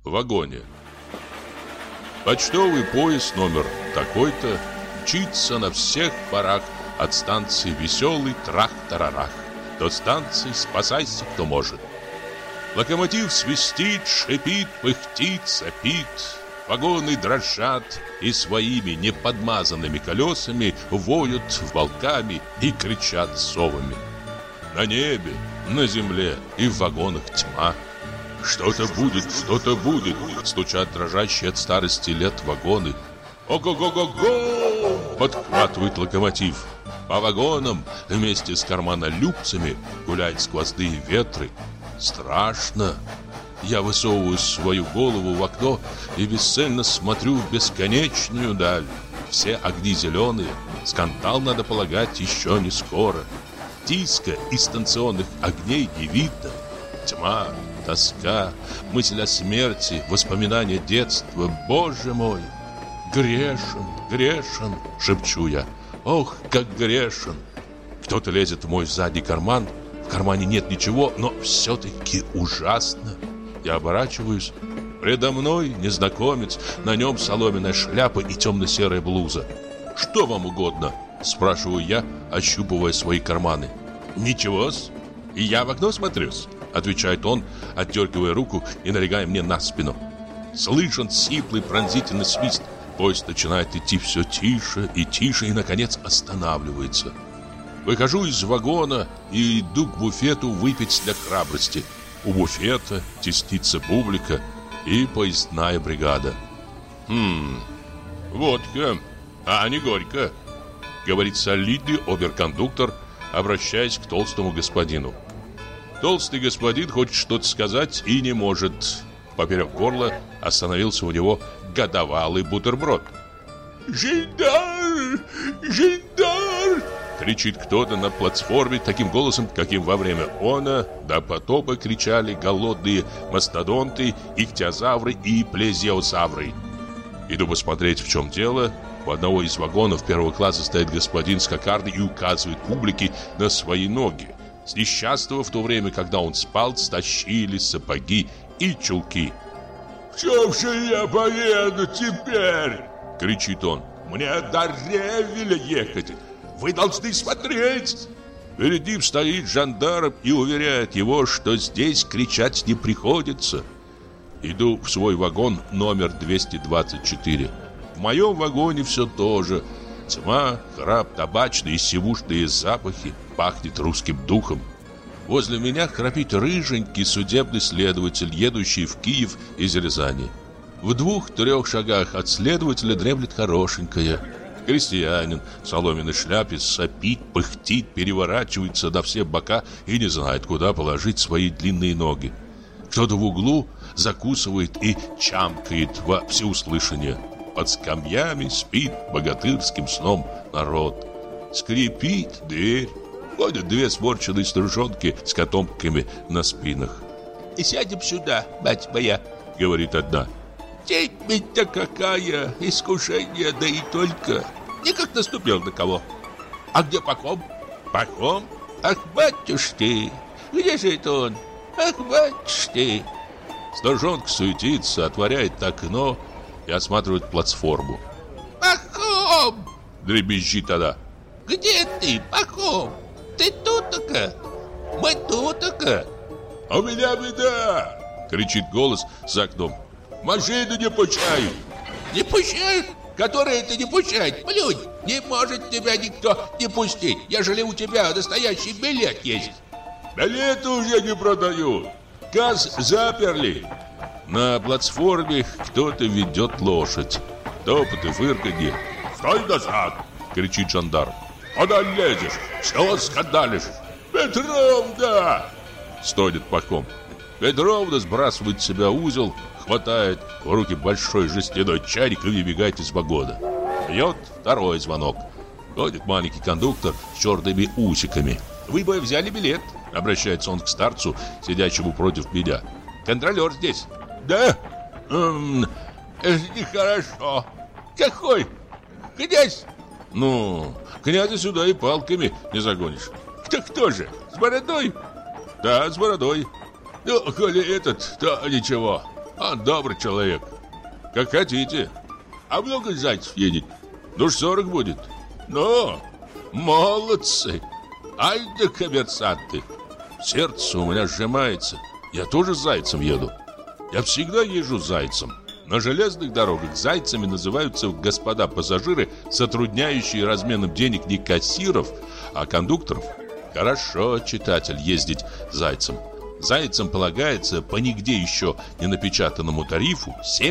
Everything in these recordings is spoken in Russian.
в вагоне. Почтовый поезд номер такой-то мчится на всех парах от станции «Веселый трах-тарарах» до станции «Спасайся, кто может». Локомотив свистит, шипит, пыхтит, сопит. Вагоны дрожат и своими неподмазанными колесами воют волками и кричат совами. На небе, на земле и в вагонах тьма. Что-то будет, стучат дрожащие от старости лет вагоны. Ого-го-го-го! Подхватывает локомотив. По вагонам вместе с карманолюбцами гуляют сквозные ветры. Страшно. Я высовываю свою голову в окно и бесцельно смотрю в бесконечную даль. Все огни зеленые. Скандал, надо полагать, еще не скоро. Диска из станционных огней не видно. Тьма, тоска, мысль о смерти, воспоминания детства. Боже мой! Грешен, шепчу я. Ох, как грешен! Кто-то лезет в мой задний карман. В кармане нет ничего, но все-таки ужасно. Я оборачиваюсь. Предо мной незнакомец. На нем соломенная шляпа и темно-серая блуза. «Что вам угодно?» – спрашиваю я, ощупывая свои карманы. «Ничего-с. И я в окно смотрюсь», – отвечает он, отдергивая руку и налегая мне на спину. Слышен сиплый пронзительный свист. Поезд начинает идти все тише, и, наконец, останавливается. Выхожу из вагона и иду к буфету выпить для храбрости. У буфета теснится публика и поездная бригада. «Водка, а не горько», — говорит солидный оберкондуктор, обращаясь к толстому господину. Толстый господин хочет что-то сказать и не может. Поперек горла остановился у него годовалый бутерброд. «Жандарм! Жандарм!» — кричит кто-то на платформе таким голосом, каким во время она до потопа кричали голодные мастодонты, ихтиозавры и плезиозавры. Иду посмотреть, в чем дело. У одного из вагонов первого класса стоит господин с кокардой и указывает публике на свои ноги. С несчастного в то время, когда он спал, стащили сапоги и чулки. «В чем же я поеду теперь?» — кричит он. «Мне до Ревеля ехать. Вы должны смотреть!» Перед ним стоит жандарм и уверяет его, что здесь кричать не приходится. Иду в свой вагон номер 224. В моем вагоне все то же. Тьма, храп, табачные и сивушные запахи. Пахнет русским духом. Возле меня храпит рыженький судебный следователь, едущий в Киев из Рязани. В 2-3 шагах от следователя дремлет хорошенькая. Крестьянин в соломенной шляпе сопит, пыхтит, переворачивается на все бока и не знает, куда положить свои длинные ноги. Кто-то в углу закусывает и чамкает во всеуслышание. Под скамьями спит богатырским сном народ. Скрипит дверь. Ходят 2 сморщенные старушонки с котомками на спинах. «И сядем сюда, мать моя», — говорит одна. «Темень-то какая, искушение, да и только. Никак наступил на кого. А где Пахом?» «Пахом? Ах, батюшки, где же это он? Ах, батюшки!» Старушонка суетится, отворяет окно и осматривает платформу. «Пахом!» — дребезжит она. «Где ты, Пахом? Ты тут-то-ка? Мы тут-то-ка?» «А у меня беда!» — кричит голос за окном. «Машину не пущают!» «Не пущают? Который это не пущает? Плюнь! Не может тебя никто не пустить, ежели у тебя настоящий билет есть!» «Билеты уже не продают! Касс заперли!» На платформе кто-то ведет лошадь. Топот и фырканье. «Стой назад!» — кричит жандарм. «Куда лезешь? Что скандалишь?» «Петровна!» — стонет Пахом. Петровна сбрасывает с себя узел, хватает в руки большой жестяной чайник и выбегает из вагона. Бьет 2-й звонок. Ходит маленький кондуктор с черными усиками. «Вы бы взяли билет?» — обращается он к старцу, сидящему против меня. «Контролер здесь». «Да? Это нехорошо. Какой? Князь?» «Ну, князя сюда и палками не загонишь». «Кто же? С бородой?» «Да, с бородой». «Ну, коли этот, то ничего. Он добрый человек. Как хотите. А много зайцев едет? Ну, 40 будет. Ну, молодцы. Ай да коммерсанты. Сердце у меня сжимается. Я тоже зайцем еду. Я всегда езжу зайцем. На железных дорогах зайцами называются господа пассажиры, затрудняющие разменом денег не кассиров, а кондукторов. Хорошо, читатель, ездить зайцем. Зайцам полагается по нигде еще не напечатанному тарифу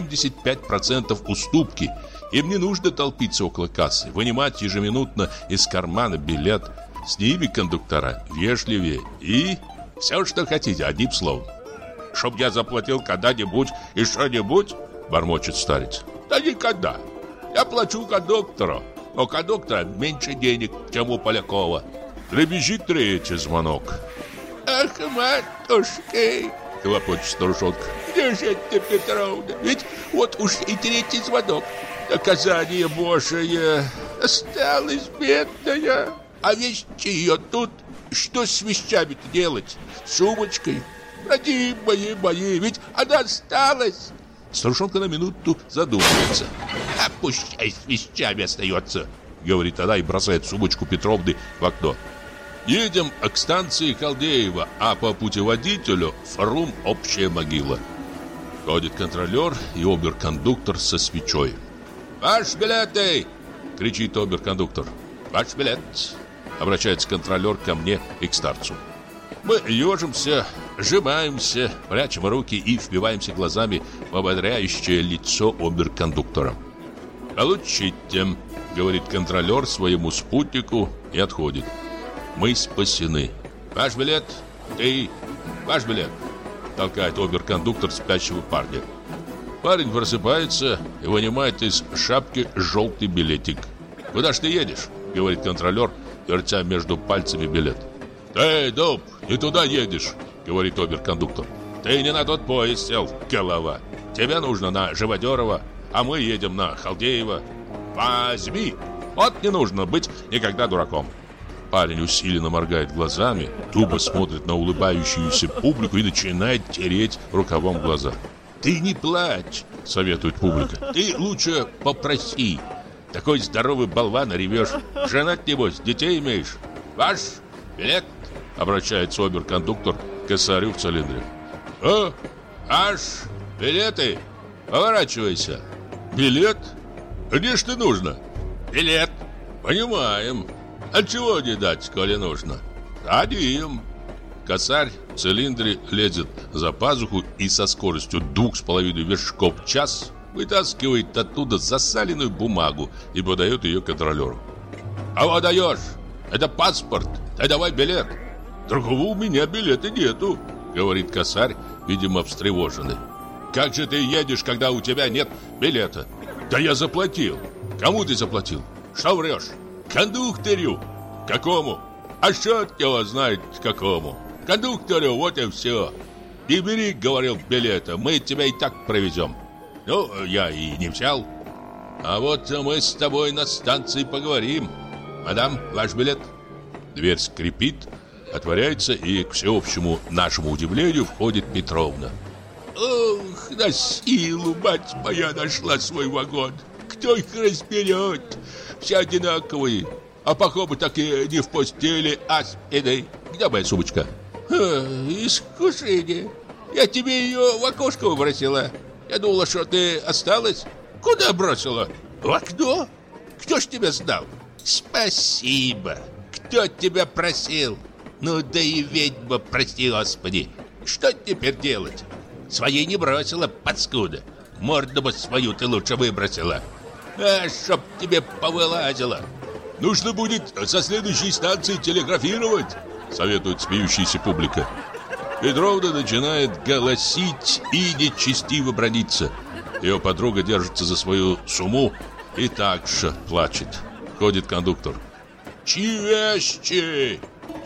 75% уступки. Им не нужно толпиться около кассы, вынимать ежеминутно из кармана билет. С ними кондуктора вежливее и все, что хотите, одним словом. «Чтоб я заплатил когда-нибудь и что-нибудь?» — бормочет старец. «Да никогда. Я плачу кондуктору, но у кондуктора меньше денег, чем у Полякова». Дребезжит третий звонок. «Ах, матушки!» — хлопочет старушонка. «Где же это, Петровна? Ведь вот уж и третий звонок. Наказание Божие. Осталась бедная. А вещи ее тут. Что с вещами-то делать? С сумочкой? Родимые мои, ведь она осталась». Старушонка на минуту задумывается. «А пущай с вещами остается», — говорит она и бросает сумочку Петровны в окно. Едем к станции Халдеева, а по путеводителю Фрум общая могила. Ходит контролер и оберкондуктор со свечой. «Ваш билеты!» — кричит оберкондуктор. «Ваш билет!» — обращается контролер ко мне и к старцу. Мы ежимся, сжимаемся, прячем руки и впиваемся глазами в ободряющее лицо оберкондуктора. «Получите!» — говорит контролер своему спутнику и отходит. Мы спасены. «Ваш билет! Ты! Ваш билет!» — толкает оберкондуктор спящего парня. Парень просыпается и вынимает из шапки желтый билетик. «Куда ж ты едешь?» — говорит контролер, вертя между пальцами билет. «Ты, дуб, не туда едешь!» — говорит оберкондуктор. «Ты не на тот поезд сел, голова. Тебе нужно на Живодерова, а мы едем на Халдеева. Возьми! Вот не нужно быть никогда дураком!» Парень усиленно моргает глазами, тупо смотрит на улыбающуюся публику и начинает тереть рукавом глаза. «Ты не плачь!» — советует публика. «Ты лучше попроси. Такой здоровый болван ревешь. Женат, небось, детей имеешь. Ваш билет!» — обращается оберкондуктор к косарю в цилиндре. «О, аж билеты! Поворачивайся!» «Билет? Где ж ты нужно?» «Билет!» «Понимаем. А чего не дать, коли нужно?» «Дадим!» Косарь в цилиндре лезет за пазуху и со скоростью 2,5 вершков в час вытаскивает оттуда засаленную бумагу и подает ее контролеру. «А вот даешь! Это паспорт! Ты давай билет!» «Другого у меня билета нету!» — говорит косарь, видимо, встревоженный. «Как же ты едешь, когда у тебя нет билета?» «Да я заплатил!» «Кому ты заплатил?» «Что врешь?» «Кондуктору!» «Какому?» «А что от него знает какому?» «Кондуктору, вот и все!» «Не бери, — говорил, — билета, мы тебя и так провезем». «Ну, я и не взял». «А вот мы с тобой на станции поговорим. Мадам, ваш билет?» Дверь скрипит, отворяется, и, к всеобщему нашему удивлению, входит Петровна. «Ох, на силу, мать моя, нашла свой вагон! Кто их разберет? Все одинаковые. А похоже, так и не в постели, а спиной. Где моя сумочка?» «Искушение. Я тебе ее в окошко выбросила. Я думала, что ты осталась». «Куда бросила?» «В окно. Кто ж тебя сдал?» «Спасибо. Кто тебя просил?» «Ну да и ведьма, прости господи. Что теперь делать?» «Своей не бросила, паскуда. Морду бы свою ты лучше выбросила. А чтоб тебе повылазило». «Нужно будет со следующей станции телеграфировать», — советует смеющаяся публика. Петровна начинает голосить и нечестиво браниться. Ее подруга держится за свою сумму и также плачет. Ходит кондуктор. «Чьи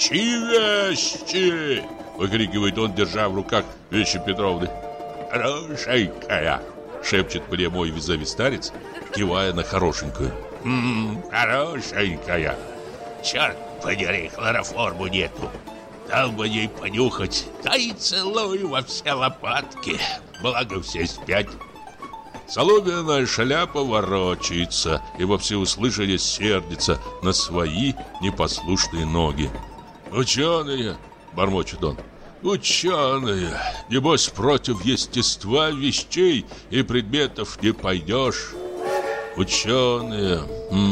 вещи?» — выкрикивает он, держа в руках вещи Петровны. «Хорошенькая!» — шепчет мне мой визави старец, кивая на хорошенькую. «Хорошенькая! Черт подери, хлороформу нету!» Дал бы ей понюхать, да и целую во все лопатки, благо все спят. Соломенная шляпа ворочается и во всеуслышание сердится на свои непослушные ноги. «Ученые!» — бормочет он. «Ученые! Небось, против естества вещей и предметов не пойдешь. Ученые!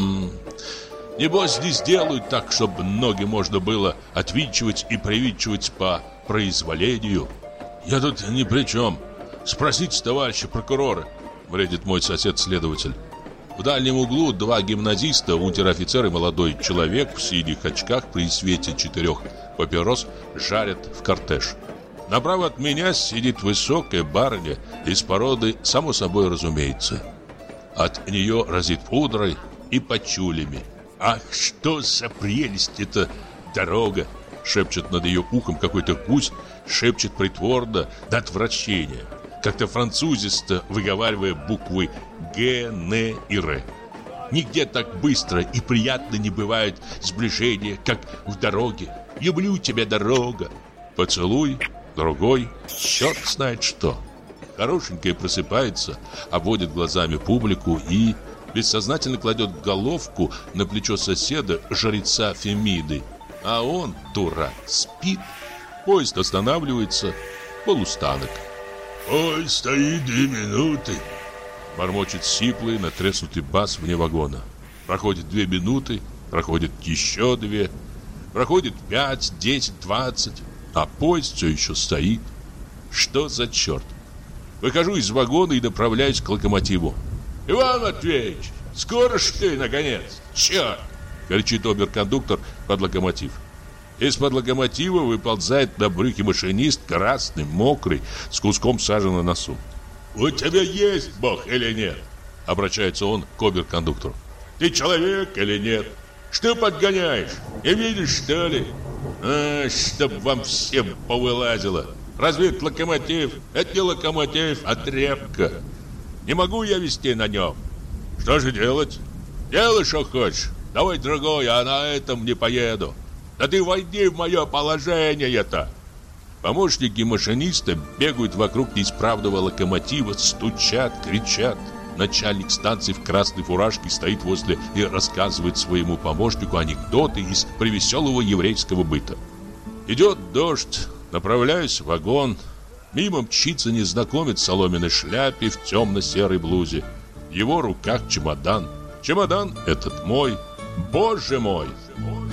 Небось, не сделают так, чтобы ноги можно было отвинчивать и привинчивать по произволению. Я тут ни при чем. Спросите товарища прокурора», — бредит мой сосед-следователь. В дальнем углу два гимназиста, унтер-офицер и молодой человек в синих очках при свете 4 папирос жарят в кортеж. Направо от меня сидит высокая барыня из породы, само собой разумеется. От нее разит пудрой и пачулями. «Ах, что за прелесть эта дорога!» — шепчет над ее ухом какой-то гусь, шепчет притворно до отвращения, как-то французисто выговаривая буквы Г, Н и Р. Нигде так быстро и приятно не бывает сближение, как в дороге. «Люблю тебя, дорога!» Поцелуй, другой, черт знает что. Хорошенькая просыпается, обводит глазами публику и бессознательно кладет головку на плечо соседа, жреца Фемиды. А он, дурак, спит. Поезд останавливается, полустанок. «Поезд стоит 2 минуты», — бормочет сиплый, натреснутый бас вне вагона. Проходит 2 минуты, проходит еще 2, проходит 5, 10, 20, а поезд все еще стоит. Что за черт? Выхожу из вагона и направляюсь к локомотиву. «Иван Матвеевич, скоро ж ты, наконец! Черт!» — кричит оберкондуктор под локомотив. Из-под локомотива выползает на брюхе машинист, красный, мокрый, с куском сажи на носу. «У тебя есть Бог или нет?» — обращается он к оберкондуктору. «Ты человек или нет? Что подгоняешь? Не видишь, что ли? Чтоб вам всем повылазило! Разве это локомотив? Это не локомотив, а тряпка. Не могу я везти на нем. Что же делать? Делай, что хочешь. Давай другой, а на этом не поеду. Да ты войди в мое положение-то». Помощники машиниста бегают вокруг неисправного локомотива, стучат, кричат. Начальник станции в красной фуражке стоит возле и рассказывает своему помощнику анекдоты из превеселого еврейского быта. Идет дождь, направляюсь в вагон. Мимо мчится незнакомец в соломенной шляпе, в темно-серой блузе. В его руках чемодан. Чемодан этот мой. Боже мой!